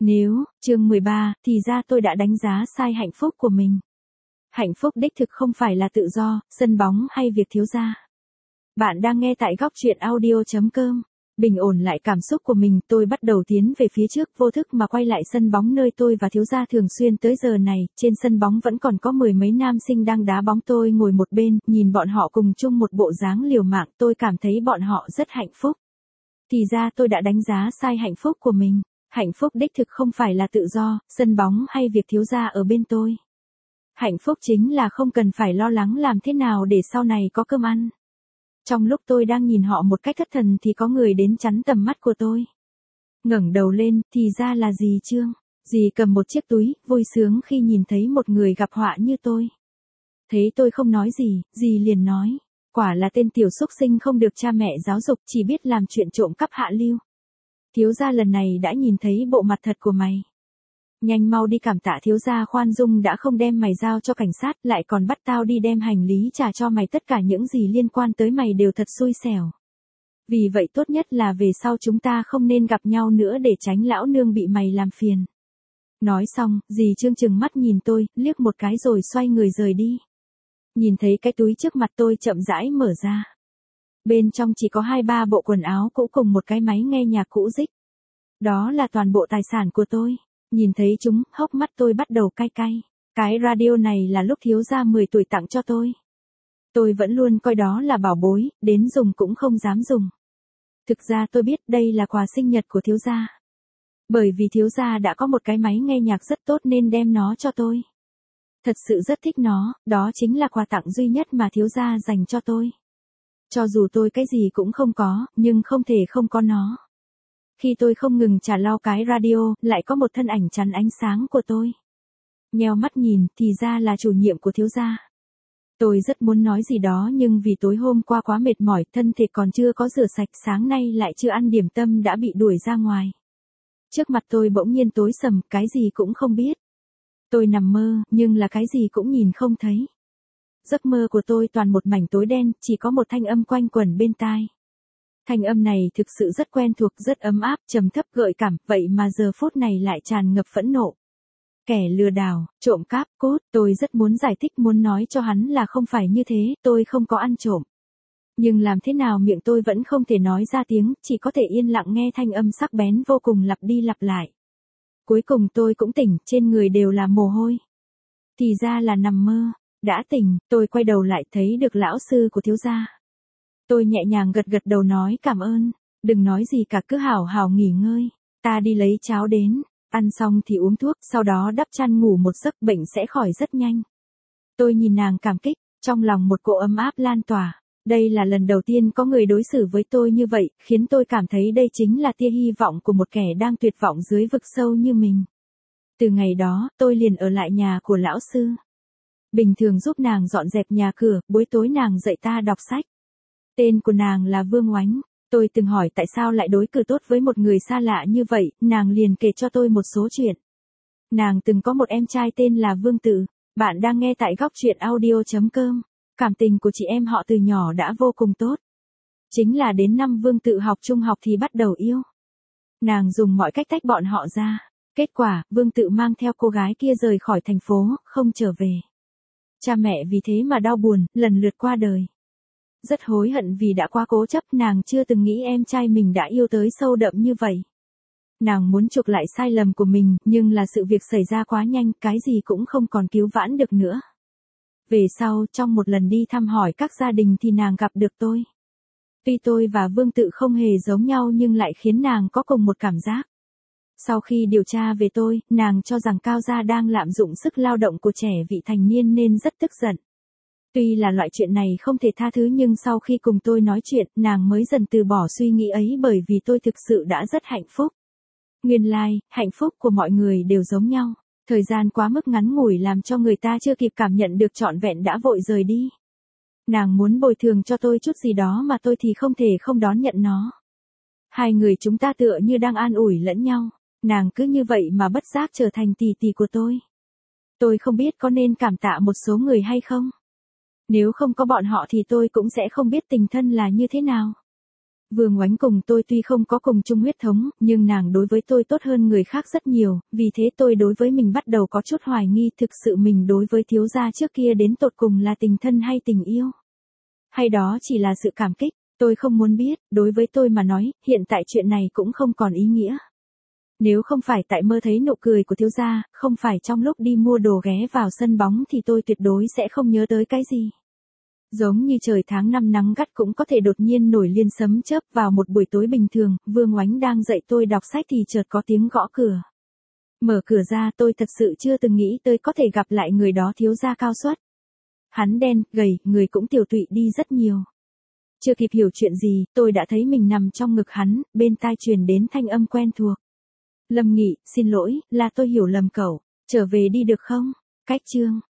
Chương 13, thì ra tôi đã đánh giá sai hạnh phúc của mình. Hạnh phúc đích thực không phải là tự do, sân bóng hay việc thiếu gia. Bạn đang nghe tại góc truyện audio.com. Bình ổn lại cảm xúc của mình, tôi bắt đầu tiến về phía trước, vô thức mà quay lại sân bóng nơi tôi và thiếu gia thường xuyên tới giờ này. Trên sân bóng vẫn còn có mười mấy nam sinh đang đá bóng, tôi ngồi một bên, nhìn bọn họ cùng chung một bộ dáng liều mạng, tôi cảm thấy bọn họ rất hạnh phúc. Thì ra tôi đã đánh giá sai hạnh phúc của mình. Hạnh phúc đích thực không phải là tự do, sân bóng hay việc thiếu gia ở bên tôi. Hạnh phúc chính là không cần phải lo lắng làm thế nào để sau này có cơm ăn. Trong lúc tôi đang nhìn họ một cách thất thần thì có người đến chắn tầm mắt của tôi. Ngẩng đầu lên, thì ra là dì Trương. Dì cầm một chiếc túi, vui sướng khi nhìn thấy một người gặp họa như tôi. Thấy tôi không nói gì, dì liền nói, quả là tên tiểu xúc sinh không được cha mẹ giáo dục, chỉ biết làm chuyện trộm cắp hạ lưu. Thiếu gia lần này đã nhìn thấy bộ mặt thật của mày. Nhanh mau đi cảm tạ thiếu gia khoan dung đã không đem mày giao cho cảnh sát, lại còn bắt tao đi đem hành lý trả cho mày, tất cả những gì liên quan tới mày đều thật xui xẻo. Vì vậy tốt nhất là về sau chúng ta không nên gặp nhau nữa để tránh lão nương bị mày làm phiền. Nói xong, dì Trương trừng mắt nhìn tôi, liếc một cái rồi xoay người rời đi. Nhìn thấy cái túi trước mặt tôi chậm rãi mở ra. Bên trong chỉ có 2-3 bộ quần áo cũ cùng một cái máy nghe nhạc cũ rích. Đó là toàn bộ tài sản của tôi. Nhìn thấy chúng, hốc mắt tôi bắt đầu cay cay. Cái radio này là lúc thiếu gia 10 tuổi tặng cho tôi. Tôi vẫn luôn coi đó là bảo bối, đến dùng cũng không dám dùng. Thực ra tôi biết đây là quà sinh nhật của thiếu gia. Bởi vì thiếu gia đã có một cái máy nghe nhạc rất tốt nên đem nó cho tôi. Thật sự rất thích nó, đó chính là quà tặng duy nhất mà thiếu gia dành cho tôi. Cho dù tôi cái gì cũng không có, nhưng không thể không có nó. Khi tôi không ngừng chà lau cái radio, lại có một thân ảnh chắn ánh sáng của tôi. Nheo mắt nhìn, thì ra là chủ nhiệm của thiếu gia. Tôi rất muốn nói gì đó nhưng vì tối hôm qua quá mệt mỏi, thân thể còn chưa có rửa sạch, sáng nay lại chưa ăn điểm tâm đã bị đuổi ra ngoài. Trước mặt tôi bỗng nhiên tối sầm, cái gì cũng không biết. Tôi nằm mơ, nhưng là cái gì cũng nhìn không thấy. Giấc mơ của tôi toàn một mảnh tối đen, chỉ có một thanh âm quanh quẩn bên tai. Thanh âm này thực sự rất quen thuộc, rất ấm áp, trầm thấp gợi cảm, vậy mà giờ phút này lại tràn ngập phẫn nộ. Kẻ lừa đảo, trộm cắp, cốt, tôi rất muốn giải thích, muốn nói cho hắn là không phải như thế, tôi không có ăn trộm. Nhưng làm thế nào miệng tôi vẫn không thể nói ra tiếng, chỉ có thể yên lặng nghe thanh âm sắc bén vô cùng lặp đi lặp lại. Cuối cùng tôi cũng tỉnh, trên người đều là mồ hôi. Thì ra là nằm mơ. Đã tỉnh, tôi quay đầu lại thấy được lão sư của thiếu gia. Tôi nhẹ nhàng gật gật đầu nói cảm ơn, đừng nói gì cả, cứ hảo hảo nghỉ ngơi, ta đi lấy cháo đến, ăn xong thì uống thuốc, sau đó đắp chăn ngủ một giấc, bệnh sẽ khỏi rất nhanh. Tôi nhìn nàng cảm kích, trong lòng một cỗ ấm áp lan tỏa, đây là lần đầu tiên có người đối xử với tôi như vậy, khiến tôi cảm thấy đây chính là tia hy vọng của một kẻ đang tuyệt vọng dưới vực sâu như mình. Từ ngày đó, tôi liền ở lại nhà của lão sư. Bình thường giúp nàng dọn dẹp nhà cửa, buổi tối nàng dạy ta đọc sách. Tên của nàng là Vương Oánh. Tôi từng hỏi tại sao lại đối xử tốt với một người xa lạ như vậy, nàng liền kể cho tôi một số chuyện. Nàng từng có một em trai tên là Vương Tự. Bạn đang nghe tại góc truyện audio.com. Cảm tình của chị em họ từ nhỏ đã vô cùng tốt. Chính là đến năm Vương Tự học trung học thì bắt đầu yêu. Nàng dùng mọi cách tách bọn họ ra. Kết quả, Vương Tự mang theo cô gái kia rời khỏi thành phố, không trở về. Cha mẹ vì thế mà đau buồn, lần lượt qua đời. Rất hối hận vì đã quá cố chấp, nàng chưa từng nghĩ em trai mình đã yêu tới sâu đậm như vậy. Nàng muốn chuộc lại sai lầm của mình, nhưng là sự việc xảy ra quá nhanh, cái gì cũng không còn cứu vãn được nữa. Về sau, trong một lần đi thăm hỏi các gia đình thì nàng gặp được tôi. Tuy tôi và Vương Tự không hề giống nhau nhưng lại khiến nàng có cùng một cảm giác. Sau khi điều tra về tôi, nàng cho rằng Cao gia đang lạm dụng sức lao động của trẻ vị thành niên nên rất tức giận. Tuy là loại chuyện này không thể tha thứ nhưng sau khi cùng tôi nói chuyện, nàng mới dần từ bỏ suy nghĩ ấy bởi vì tôi thực sự đã rất hạnh phúc. Nguyên lai, hạnh phúc của mọi người đều giống nhau. Thời gian quá mức ngắn ngủi làm cho người ta chưa kịp cảm nhận được trọn vẹn đã vội rời đi. Nàng muốn bồi thường cho tôi chút gì đó mà tôi thì không thể không đón nhận nó. Hai người chúng ta tựa như đang an ủi lẫn nhau. Nàng cứ như vậy mà bất giác trở thành tỷ tỷ của tôi. Tôi không biết có nên cảm tạ một số người hay không. Nếu không có bọn họ thì tôi cũng sẽ không biết tình thân là như thế nào. Vương Oánh cùng tôi tuy không có cùng chung huyết thống, nhưng nàng đối với tôi tốt hơn người khác rất nhiều, vì thế tôi đối với mình bắt đầu có chút hoài nghi thực sự mình đối với thiếu gia trước kia đến tột cùng là tình thân hay tình yêu. Hay đó chỉ là sự cảm kích, tôi không muốn biết, đối với tôi mà nói, hiện tại chuyện này cũng không còn ý nghĩa. Nếu không phải tại mơ thấy nụ cười của thiếu gia, không phải trong lúc đi mua đồ ghé vào sân bóng thì tôi tuyệt đối sẽ không nhớ tới cái gì. Giống như trời tháng 5 nắng gắt cũng có thể đột nhiên nổi liên sấm chớp vào một buổi tối bình thường, Vương Oánh đang dạy tôi đọc sách thì chợt có tiếng gõ cửa. Mở cửa ra tôi thật sự chưa từng nghĩ tới có thể gặp lại người đó thiếu gia cao suất. Hắn đen, gầy, người cũng tiểu tụy đi rất nhiều. Chưa kịp hiểu chuyện gì, tôi đã thấy mình nằm trong ngực hắn, bên tai truyền đến thanh âm quen thuộc. Lâm Nghị, xin lỗi, là tôi hiểu lầm cậu, trở về đi được không? Cách chương.